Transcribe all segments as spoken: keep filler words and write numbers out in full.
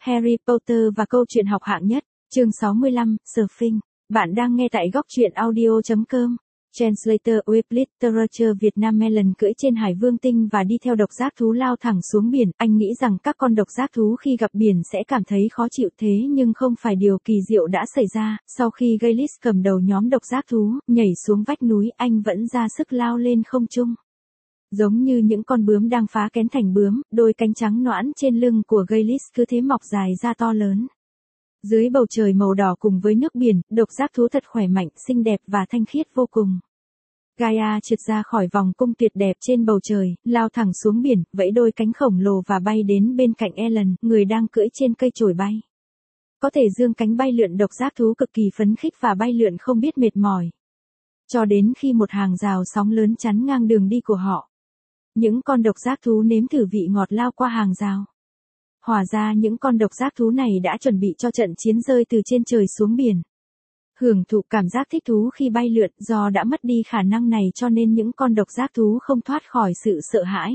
Harry Potter và câu chuyện học hạng nhất, chương sáu mươi lăm, Surfing. Bạn đang nghe tại góc truyện audio chấm com. Translator with Literature Việt Nam. Melon cưỡi trên Hải Vương Tinh và đi theo độc giác thú lao thẳng xuống biển. Anh nghĩ rằng các con độc giác thú khi gặp biển sẽ cảm thấy khó chịu, thế nhưng không phải điều kỳ diệu đã xảy ra. Sau khi Gaylis cầm đầu nhóm độc giác thú, nhảy xuống vách núi, anh vẫn ra sức lao lên không trung. Giống như những con bướm đang phá kén thành bướm, đôi cánh trắng nõn trên lưng của Gaylis cứ thế mọc dài ra to lớn. Dưới bầu trời màu đỏ cùng với nước biển, độc giác thú thật khỏe mạnh, xinh đẹp và thanh khiết vô cùng. Gaia trượt ra khỏi vòng cung tuyệt đẹp trên bầu trời, lao thẳng xuống biển, vẫy đôi cánh khổng lồ và bay đến bên cạnh Ellen, người đang cưỡi trên cây chổi bay. Có thể dương cánh bay lượn, độc giác thú cực kỳ phấn khích và bay lượn không biết mệt mỏi. Cho đến khi một hàng rào sóng lớn chắn ngang đường đi của họ. Những con độc giác thú nếm thử vị ngọt lao qua hàng rào. Hóa ra những con độc giác thú này đã chuẩn bị cho trận chiến rơi từ trên trời xuống biển. Hưởng thụ cảm giác thích thú khi bay lượn, do đã mất đi khả năng này cho nên những con độc giác thú không thoát khỏi sự sợ hãi.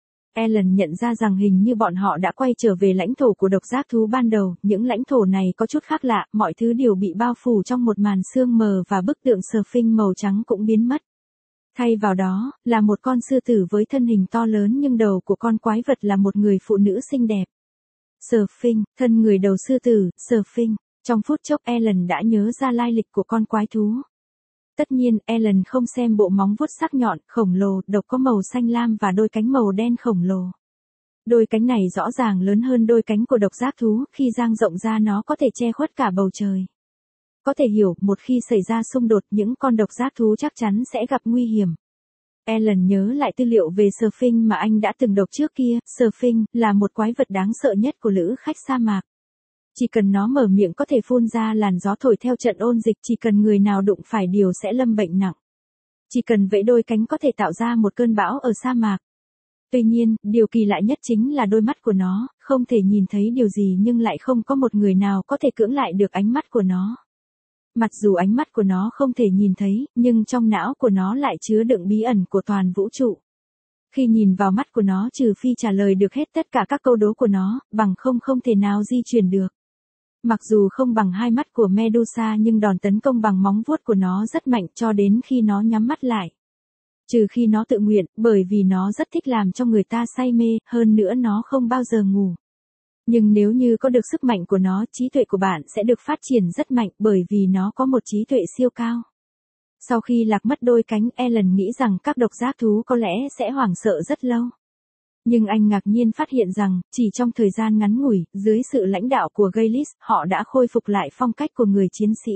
Ellen nhận ra rằng hình như bọn họ đã quay trở về lãnh thổ của độc giác thú ban đầu, những lãnh thổ này có chút khác lạ, mọi thứ đều bị bao phủ trong một màn sương mờ và bức tượng Surfing màu trắng cũng biến mất. Thay vào đó, là một con sư tử với thân hình to lớn nhưng đầu của con quái vật là một người phụ nữ xinh đẹp. Surfing, thân người đầu sư tử, Surfing. Trong phút chốc Ellen đã nhớ ra lai lịch của con quái thú. Tất nhiên, Ellen không xem bộ móng vuốt sắc nhọn, khổng lồ, độc có màu xanh lam và đôi cánh màu đen khổng lồ. Đôi cánh này rõ ràng lớn hơn đôi cánh của độc giác thú, khi dang rộng ra nó có thể che khuất cả bầu trời. Có thể hiểu, một khi xảy ra xung đột, những con độc giác thú chắc chắn sẽ gặp nguy hiểm. Ellen nhớ lại tư liệu về Surfing mà anh đã từng đọc trước kia. Surfing là một quái vật đáng sợ nhất của lữ khách sa mạc. Chỉ cần nó mở miệng có thể phun ra làn gió thổi theo trận ôn dịch, chỉ cần người nào đụng phải điều sẽ lâm bệnh nặng. Chỉ cần vẫy đôi cánh có thể tạo ra một cơn bão ở sa mạc. Tuy nhiên, điều kỳ lạ nhất chính là đôi mắt của nó, không thể nhìn thấy điều gì nhưng lại không có một người nào có thể cưỡng lại được ánh mắt của nó. Mặc dù ánh mắt của nó không thể nhìn thấy, nhưng trong não của nó lại chứa đựng bí ẩn của toàn vũ trụ. Khi nhìn vào mắt của nó, trừ phi trả lời được hết tất cả các câu đố của nó, bằng không không thể nào di chuyển được. Mặc dù không bằng hai mắt của Medusa nhưng đòn tấn công bằng móng vuốt của nó rất mạnh cho đến khi nó nhắm mắt lại. Trừ khi nó tự nguyện, bởi vì nó rất thích làm cho người ta say mê, hơn nữa nó không bao giờ ngủ. Nhưng nếu như có được sức mạnh của nó, trí tuệ của bạn sẽ được phát triển rất mạnh bởi vì nó có một trí tuệ siêu cao. Sau khi lạc mất đôi cánh, Ellen nghĩ rằng các độc giác thú có lẽ sẽ hoảng sợ rất lâu. Nhưng anh ngạc nhiên phát hiện rằng, chỉ trong thời gian ngắn ngủi, dưới sự lãnh đạo của Gaylis, họ đã khôi phục lại phong cách của người chiến sĩ.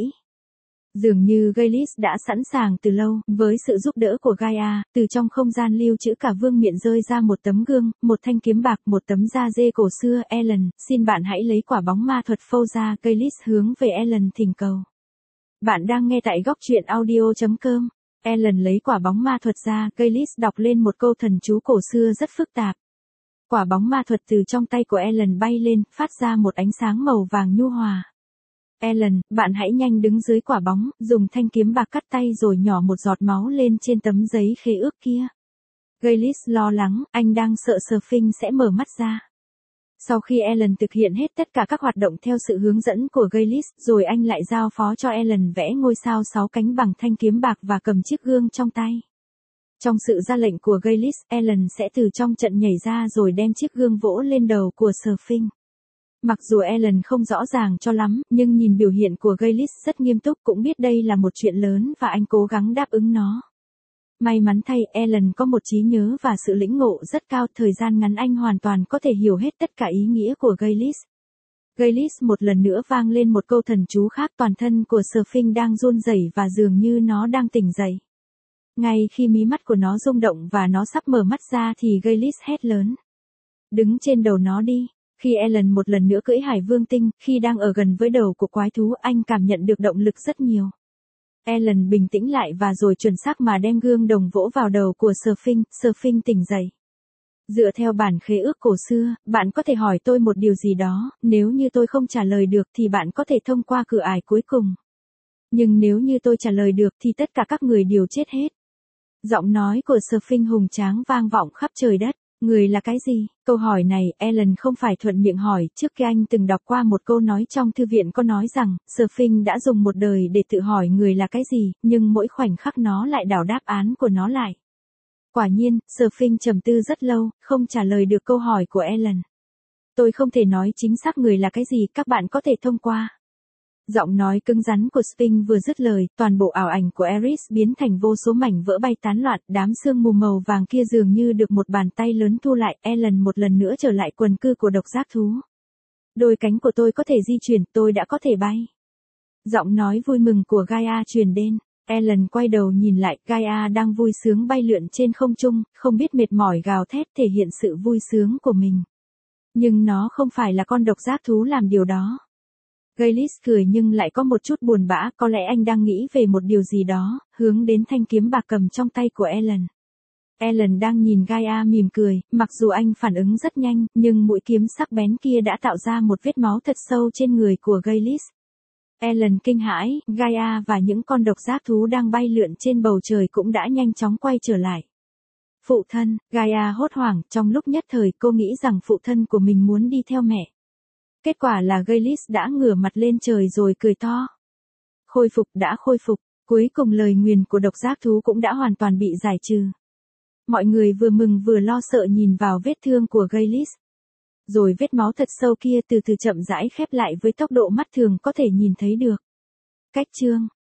Dường như Gaylis đã sẵn sàng từ lâu, với sự giúp đỡ của Gaia, từ trong không gian lưu trữ cả vương miện rơi ra một tấm gương, một thanh kiếm bạc, một tấm da dê cổ xưa. Ellen, xin bạn hãy lấy quả bóng ma thuật phâu ra. Gaylis hướng về Ellen thỉnh cầu. Bạn đang nghe tại góc truyện audio chấm com. Ellen lấy quả bóng ma thuật ra, Gaylis đọc lên một câu thần chú cổ xưa rất phức tạp. Quả bóng ma thuật từ trong tay của Ellen bay lên, phát ra một ánh sáng màu vàng nhu hòa. Ellen, bạn hãy nhanh đứng dưới quả bóng, dùng thanh kiếm bạc cắt tay rồi nhỏ một giọt máu lên trên tấm giấy khế ước kia. Gaylis lo lắng, anh đang sợ Surfing sẽ mở mắt ra. Sau khi Ellen thực hiện hết tất cả các hoạt động theo sự hướng dẫn của Gaylis, rồi anh lại giao phó cho Ellen vẽ ngôi sao sáu cánh bằng thanh kiếm bạc và cầm chiếc gương trong tay. Trong sự ra lệnh của Gaylis, Ellen sẽ từ trong trận nhảy ra rồi đem chiếc gương vỗ lên đầu của Surfing. Mặc dù Ellen không rõ ràng cho lắm, nhưng nhìn biểu hiện của Gaylis rất nghiêm túc, cũng biết đây là một chuyện lớn và anh cố gắng đáp ứng nó. May mắn thay, Ellen có một trí nhớ và sự lĩnh ngộ rất cao, thời gian ngắn anh hoàn toàn có thể hiểu hết tất cả ý nghĩa của Gaylis. Gaylis một lần nữa vang lên một câu thần chú khác, toàn thân của Surfing đang run rẩy và dường như nó đang tỉnh dậy. Ngay khi mí mắt của nó rung động và nó sắp mở mắt ra thì Gaylis hét lớn. Đứng trên đầu nó đi. Khi Ellen một lần nữa cưỡi Hải Vương Tinh, khi đang ở gần với đầu của quái thú, anh cảm nhận được động lực rất nhiều. Ellen bình tĩnh lại và rồi chuẩn xác mà đem gương đồng vỗ vào đầu của Surfing. Surfing tỉnh dậy. Dựa theo bản khế ước cổ xưa, bạn có thể hỏi tôi một điều gì đó, nếu như tôi không trả lời được thì bạn có thể thông qua cửa ải cuối cùng. Nhưng nếu như tôi trả lời được thì tất cả các người đều chết hết. Giọng nói của Surfing hùng tráng vang vọng khắp trời đất. Người là cái gì? Câu hỏi này, Ellen không phải thuận miệng hỏi, trước kia anh từng đọc qua một câu nói trong thư viện có nói rằng, Sphinx đã dùng một đời để tự hỏi người là cái gì, nhưng mỗi khoảnh khắc nó lại đảo đáp án của nó lại. Quả nhiên, Sphinx trầm tư rất lâu, không trả lời được câu hỏi của Ellen. Tôi không thể nói chính xác người là cái gì, các bạn có thể thông qua. Giọng nói cứng rắn của Sphinx vừa dứt lời, toàn bộ ảo ảnh của Eris biến thành vô số mảnh vỡ bay tán loạn, đám sương mù màu vàng kia dường như được một bàn tay lớn thu lại, Ellen một lần nữa trở lại quần cư của độc giác thú. Đôi cánh của tôi có thể di chuyển, tôi đã có thể bay. Giọng nói vui mừng của Gaia truyền đến. Ellen quay đầu nhìn lại, Gaia đang vui sướng bay lượn trên không trung, không biết mệt mỏi gào thét thể hiện sự vui sướng của mình. Nhưng nó không phải là con độc giác thú làm điều đó. Gaylis cười nhưng lại có một chút buồn bã, có lẽ anh đang nghĩ về một điều gì đó, hướng đến thanh kiếm bạc cầm trong tay của Ellen. Ellen đang nhìn Gaia mỉm cười, mặc dù anh phản ứng rất nhanh, nhưng mũi kiếm sắc bén kia đã tạo ra một vết máu thật sâu trên người của Gaylis. Ellen kinh hãi, Gaia và những con độc giác thú đang bay lượn trên bầu trời cũng đã nhanh chóng quay trở lại. Phụ thân, Gaia hốt hoảng, trong lúc nhất thời cô nghĩ rằng phụ thân của mình muốn đi theo mẹ. Kết quả là Gaylis đã ngửa mặt lên trời rồi cười to. Khôi phục đã khôi phục, cuối cùng lời nguyền của độc giác thú cũng đã hoàn toàn bị giải trừ. Mọi người vừa mừng vừa lo sợ nhìn vào vết thương của Gaylis. Rồi vết máu thật sâu kia từ từ chậm rãi khép lại với tốc độ mắt thường có thể nhìn thấy được. Cách chương